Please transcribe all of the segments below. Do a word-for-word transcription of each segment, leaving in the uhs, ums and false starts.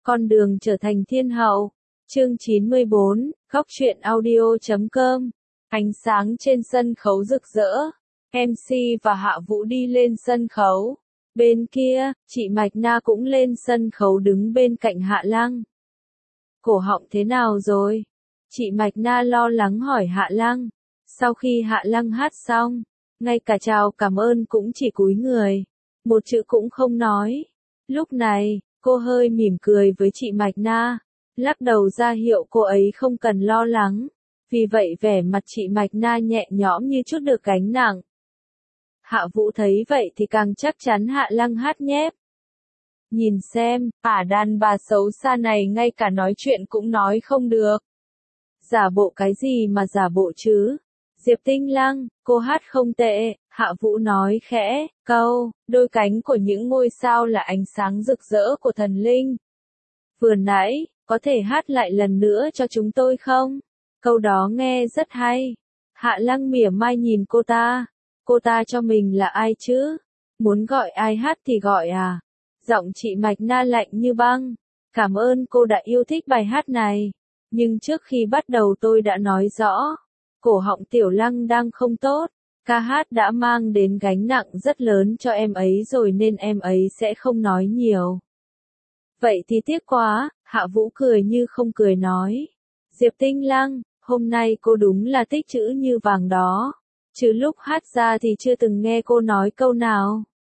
Con đường trở thành thiên hậu. Chương chín mươi bốn, Góc truyện audio chấm com. Ánh sáng trên sân khấu rực rỡ. em xê và Hạ Vũ đi lên sân khấu. Bên kia, chị Mạch Na cũng lên sân khấu đứng bên cạnh Hạ Lăng. Cổ họng thế nào rồi? Chị Mạch Na lo lắng hỏi Hạ Lăng. Sau khi Hạ Lăng hát xong, ngay cả chào cảm ơn cũng chỉ cúi người. Một chữ cũng không nói. Lúc này, cô hơi mỉm cười với chị Mạch Na, lắc đầu ra hiệu cô ấy không cần lo lắng. Vì vậy vẻ mặt chị Mạch Na nhẹ nhõm như chút được gánh nặng. Hạ Vũ thấy vậy thì càng chắc chắn Hạ Lăng hát nhép. Nhìn xem, ả đàn bà xấu xa này ngay cả nói chuyện cũng nói không được. Giả bộ cái gì mà giả bộ chứ? Diệp Tinh Lăng, cô hát không tệ, Hạ Vũ nói khẽ, câu, đôi cánh của những ngôi sao là ánh sáng rực rỡ của thần linh. Vừa nãy, có thể hát lại lần nữa cho chúng tôi không? Câu đó nghe rất hay. Hạ Lăng mỉa mai nhìn cô ta. Cô ta cho mình là ai chứ? Muốn gọi ai hát thì gọi à? Giọng chị Mạch Na lạnh như băng. Cảm ơn cô đã yêu thích bài hát này. Nhưng trước khi bắt đầu tôi đã nói rõ. Cổ họng Tiểu Lăng đang không tốt. Ca hát đã mang đến gánh nặng rất lớn cho em ấy rồi nên em ấy sẽ không nói nhiều. Vậy thì tiếc quá, Hạ Vũ cười như không cười nói. Diệp Tinh Lăng, hôm nay cô đúng là tích chữ như vàng đó. Chứ lúc hát ra thì chưa từng nghe cô nói câu nào.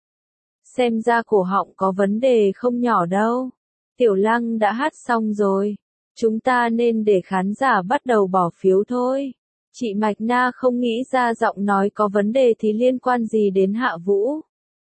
Xem ra cổ họng có vấn đề không nhỏ đâu. Tiểu Lăng đã hát xong rồi. Chúng ta nên để khán giả bắt đầu bỏ phiếu thôi. Chị Mạch Na không nghĩ ra giọng nói có vấn đề thì liên quan gì đến Hạ Vũ.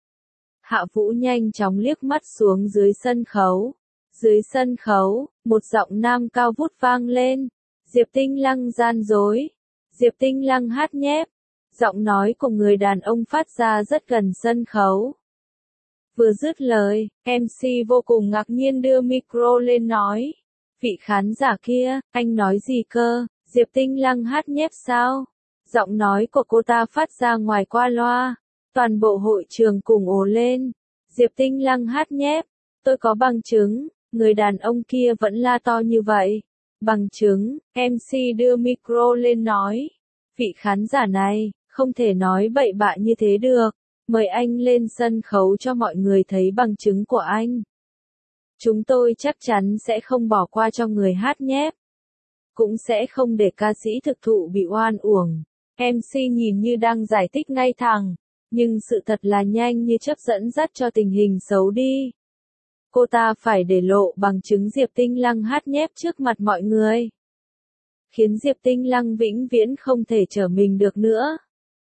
Hạ Vũ nhanh chóng liếc mắt xuống dưới sân khấu. Dưới sân khấu, một giọng nam cao vút vang lên. Diệp Tinh Lăng gian dối. Diệp Tinh Lăng hát nhép. Giọng nói của người đàn ông phát ra rất gần sân khấu. Vừa dứt lời, em xê vô cùng ngạc nhiên đưa micro lên nói. Vị khán giả kia, anh nói gì cơ? Diệp Tinh Lăng hát nhép sao? Giọng nói của cô ta phát ra ngoài qua loa. Toàn bộ hội trường cùng ồ lên. Diệp Tinh Lăng hát nhép. Tôi có bằng chứng. Người đàn ông kia vẫn la to như vậy. Bằng chứng, em xê đưa micro lên nói. Vị khán giả này, không thể nói bậy bạ như thế được. Mời anh lên sân khấu cho mọi người thấy bằng chứng của anh. Chúng tôi chắc chắn sẽ không bỏ qua cho người hát nhép. Cũng sẽ không để ca sĩ thực thụ bị oan uổng. em xê nhìn như đang giải thích ngay thẳng. Nhưng sự thật là nhanh như chớp dẫn dắt cho tình hình xấu đi. Cô ta phải để lộ bằng chứng Diệp Tinh Lăng hát nhép trước mặt mọi người. Khiến Diệp Tinh Lăng vĩnh viễn không thể trở mình được nữa.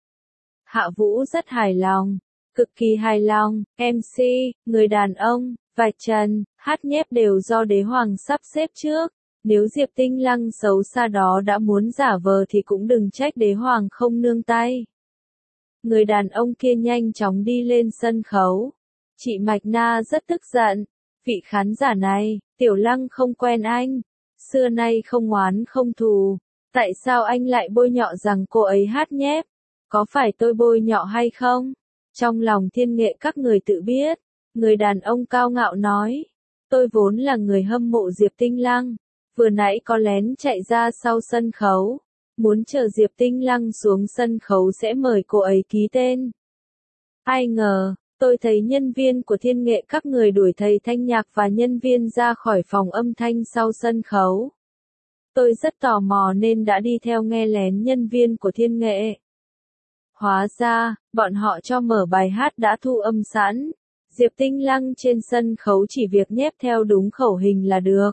Hạ Vũ rất hài lòng. Cực kỳ hài lòng, em xê, người đàn ông, vạch trần, hát nhép đều do đế hoàng sắp xếp trước. Nếu Diệp Tinh Lăng xấu xa đó đã muốn giả vờ thì cũng đừng trách đế hoàng không nương tay. Người đàn ông kia nhanh chóng đi lên sân khấu. Chị Mạch Na rất tức giận. Vị khán giả này, Tiểu Lăng không quen anh. Xưa nay không oán không thù. Tại sao anh lại bôi nhọ rằng cô ấy hát nhép? Có phải tôi bôi nhọ hay không? Trong lòng thiên nghệ các người tự biết. Người đàn ông cao ngạo nói. Tôi vốn là người hâm mộ Diệp Tinh Lăng. Vừa nãy có lén chạy ra sau sân khấu. Muốn chờ Diệp Tinh Lăng xuống sân khấu sẽ mời cô ấy ký tên. Ai ngờ, tôi thấy nhân viên của thiên nghệ các người đuổi thầy thanh nhạc và nhân viên ra khỏi phòng âm thanh sau sân khấu. Tôi rất tò mò nên đã đi theo nghe lén nhân viên của thiên nghệ. Hóa ra, bọn họ cho mở bài hát đã thu âm sẵn. Diệp Tinh Lăng trên sân khấu chỉ việc nhép theo đúng khẩu hình là được.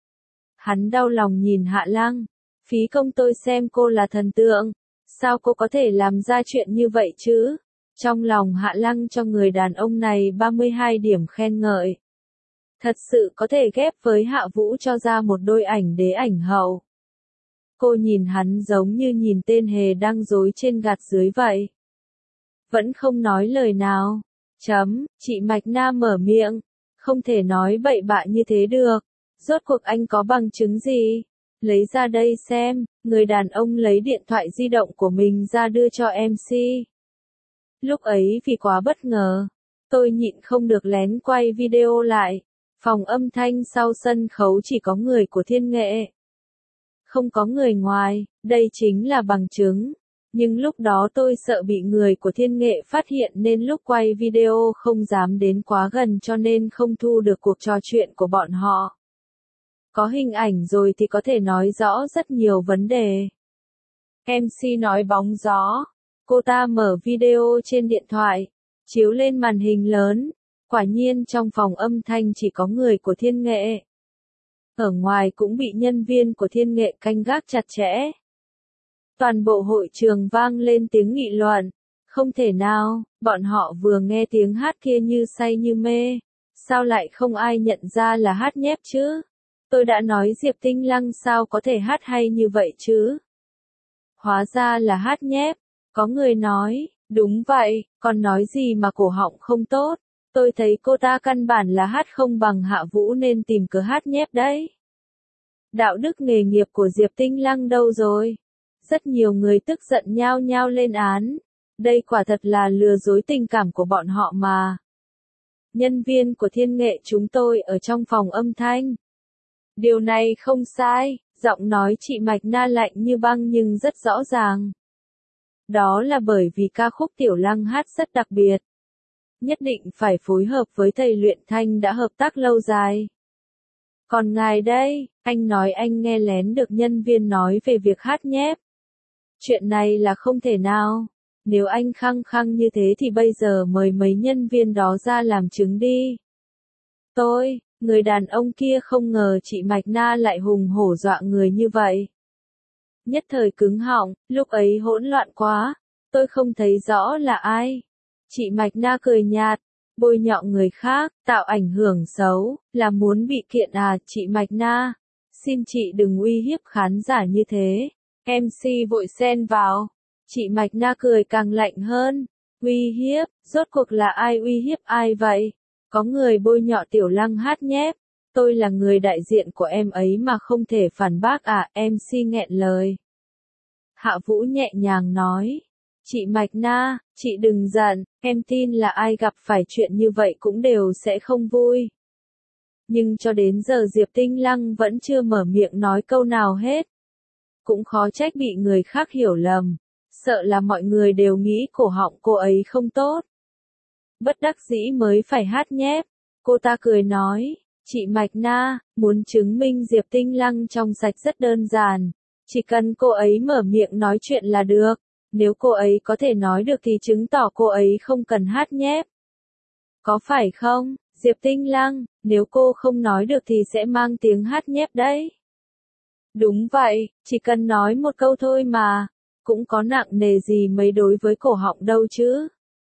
Hắn đau lòng nhìn Hạ Lăng. Phí công tôi xem cô là thần tượng. Sao cô có thể làm ra chuyện như vậy chứ? Trong lòng Hạ Lăng cho người đàn ông này ba mươi hai điểm khen ngợi. Thật sự có thể ghép với Hạ Vũ cho ra một đôi ảnh đế ảnh hậu. Cô nhìn hắn giống như nhìn tên hề đang dối trên gạt dưới vậy. Vẫn không nói lời nào. Chấm, chị Mạch Na mở miệng. Không thể nói bậy bạ như thế được. Rốt cuộc anh có bằng chứng gì? Lấy ra đây xem. Người đàn ông lấy điện thoại di động của mình ra đưa cho em xê. Lúc ấy vì quá bất ngờ. Tôi nhịn không được lén quay video lại. Phòng âm thanh sau sân khấu chỉ có người của Thiên Nghệ. Không có người ngoài, đây chính là bằng chứng. Nhưng lúc đó tôi sợ bị người của Thiên Nghệ phát hiện nên lúc quay video không dám đến quá gần cho nên không thu được cuộc trò chuyện của bọn họ. Có hình ảnh rồi thì có thể nói rõ rất nhiều vấn đề. em xê nói bóng gió. Cô ta mở video trên điện thoại, chiếu lên màn hình lớn. Quả nhiên trong phòng âm thanh chỉ có người của Thiên Nghệ. Ở ngoài cũng bị nhân viên của Thiên Nghệ canh gác chặt chẽ. Toàn bộ hội trường vang lên tiếng nghị luận. Không thể nào, bọn họ vừa nghe tiếng hát kia như say như mê. Sao lại không ai nhận ra là hát nhép chứ? Tôi đã nói Diệp Tinh Lăng sao có thể hát hay như vậy chứ? Hóa ra là hát nhép. Có người nói, đúng vậy, còn nói gì mà cổ họng không tốt. Tôi thấy cô ta căn bản là hát không bằng Hạ Vũ nên tìm cớ hát nhép đấy. Đạo đức nghề nghiệp của Diệp Tinh Lăng đâu rồi? Rất nhiều người tức giận nhao nhao lên án. Đây quả thật là lừa dối tình cảm của bọn họ mà. Nhân viên của Thiên Nghệ chúng tôi ở trong phòng âm thanh. Điều này không sai, giọng nói chị Mạch Na lạnh như băng nhưng rất rõ ràng. Đó là bởi vì ca khúc Tiểu Lăng hát rất đặc biệt. Nhất định phải phối hợp với thầy luyện thanh đã hợp tác lâu dài. Còn ngài đây, anh nói anh nghe lén được nhân viên nói về việc hát nhép. Chuyện này là không thể nào. Nếu anh khăng khăng như thế thì bây giờ mời mấy nhân viên đó ra làm chứng đi. Tôi, người đàn ông kia không ngờ chị Mạch Na lại hùng hổ dọa người như vậy. Nhất thời cứng họng, lúc ấy hỗn loạn quá, tôi không thấy rõ là ai. Chị Mạch Na cười nhạt, bôi nhọ người khác, tạo ảnh hưởng xấu, là muốn bị kiện à, chị Mạch Na. Xin chị đừng uy hiếp khán giả như thế. em xê vội xen vào. Chị Mạch Na cười càng lạnh hơn. Uy hiếp, rốt cuộc là ai uy hiếp ai vậy? Có người bôi nhọ Tiểu Lăng hát nhép. Tôi là người đại diện của em ấy mà không thể phản bác à, em xê nghẹn lời. Hạ Vũ nhẹ nhàng nói. Chị Mạch Na, chị đừng giận, em tin là ai gặp phải chuyện như vậy cũng đều sẽ không vui. Nhưng cho đến giờ Diệp Tinh Lăng vẫn chưa mở miệng nói câu nào hết. Cũng khó trách bị người khác hiểu lầm. Sợ là mọi người đều nghĩ cổ họng cô ấy không tốt. Bất đắc dĩ mới phải hát nhép. Cô ta cười nói, chị Mạch Na, muốn chứng minh Diệp Tinh Lăng trong sạch rất đơn giản. Chỉ cần cô ấy mở miệng nói chuyện là được. Nếu cô ấy có thể nói được thì chứng tỏ cô ấy không cần hát nhép. Có phải không, Diệp Tinh Lăng, nếu cô không nói được thì sẽ mang tiếng hát nhép đấy. Đúng vậy, chỉ cần nói một câu thôi mà, cũng có nặng nề gì mấy đối với cổ họng đâu chứ.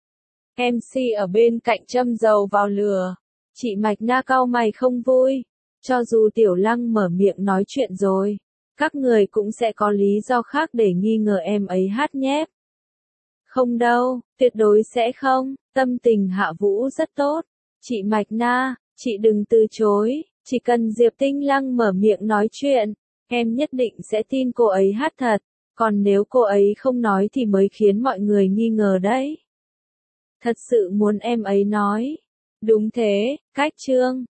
em xê ở bên cạnh châm dầu vào lửa, chị Mạch Na cau mày không vui, cho dù Tiểu Lăng mở miệng nói chuyện rồi, các người cũng sẽ có lý do khác để nghi ngờ em ấy hát nhép. Không đâu, tuyệt đối sẽ không, tâm tình Hạ Vũ rất tốt. Chị Mạch Na, chị đừng từ chối, chỉ cần Diệp Tinh Lăng mở miệng nói chuyện, em nhất định sẽ tin cô ấy hát thật, còn nếu cô ấy không nói thì mới khiến mọi người nghi ngờ đấy. Thật sự muốn em ấy nói. Đúng thế, Cách Trương,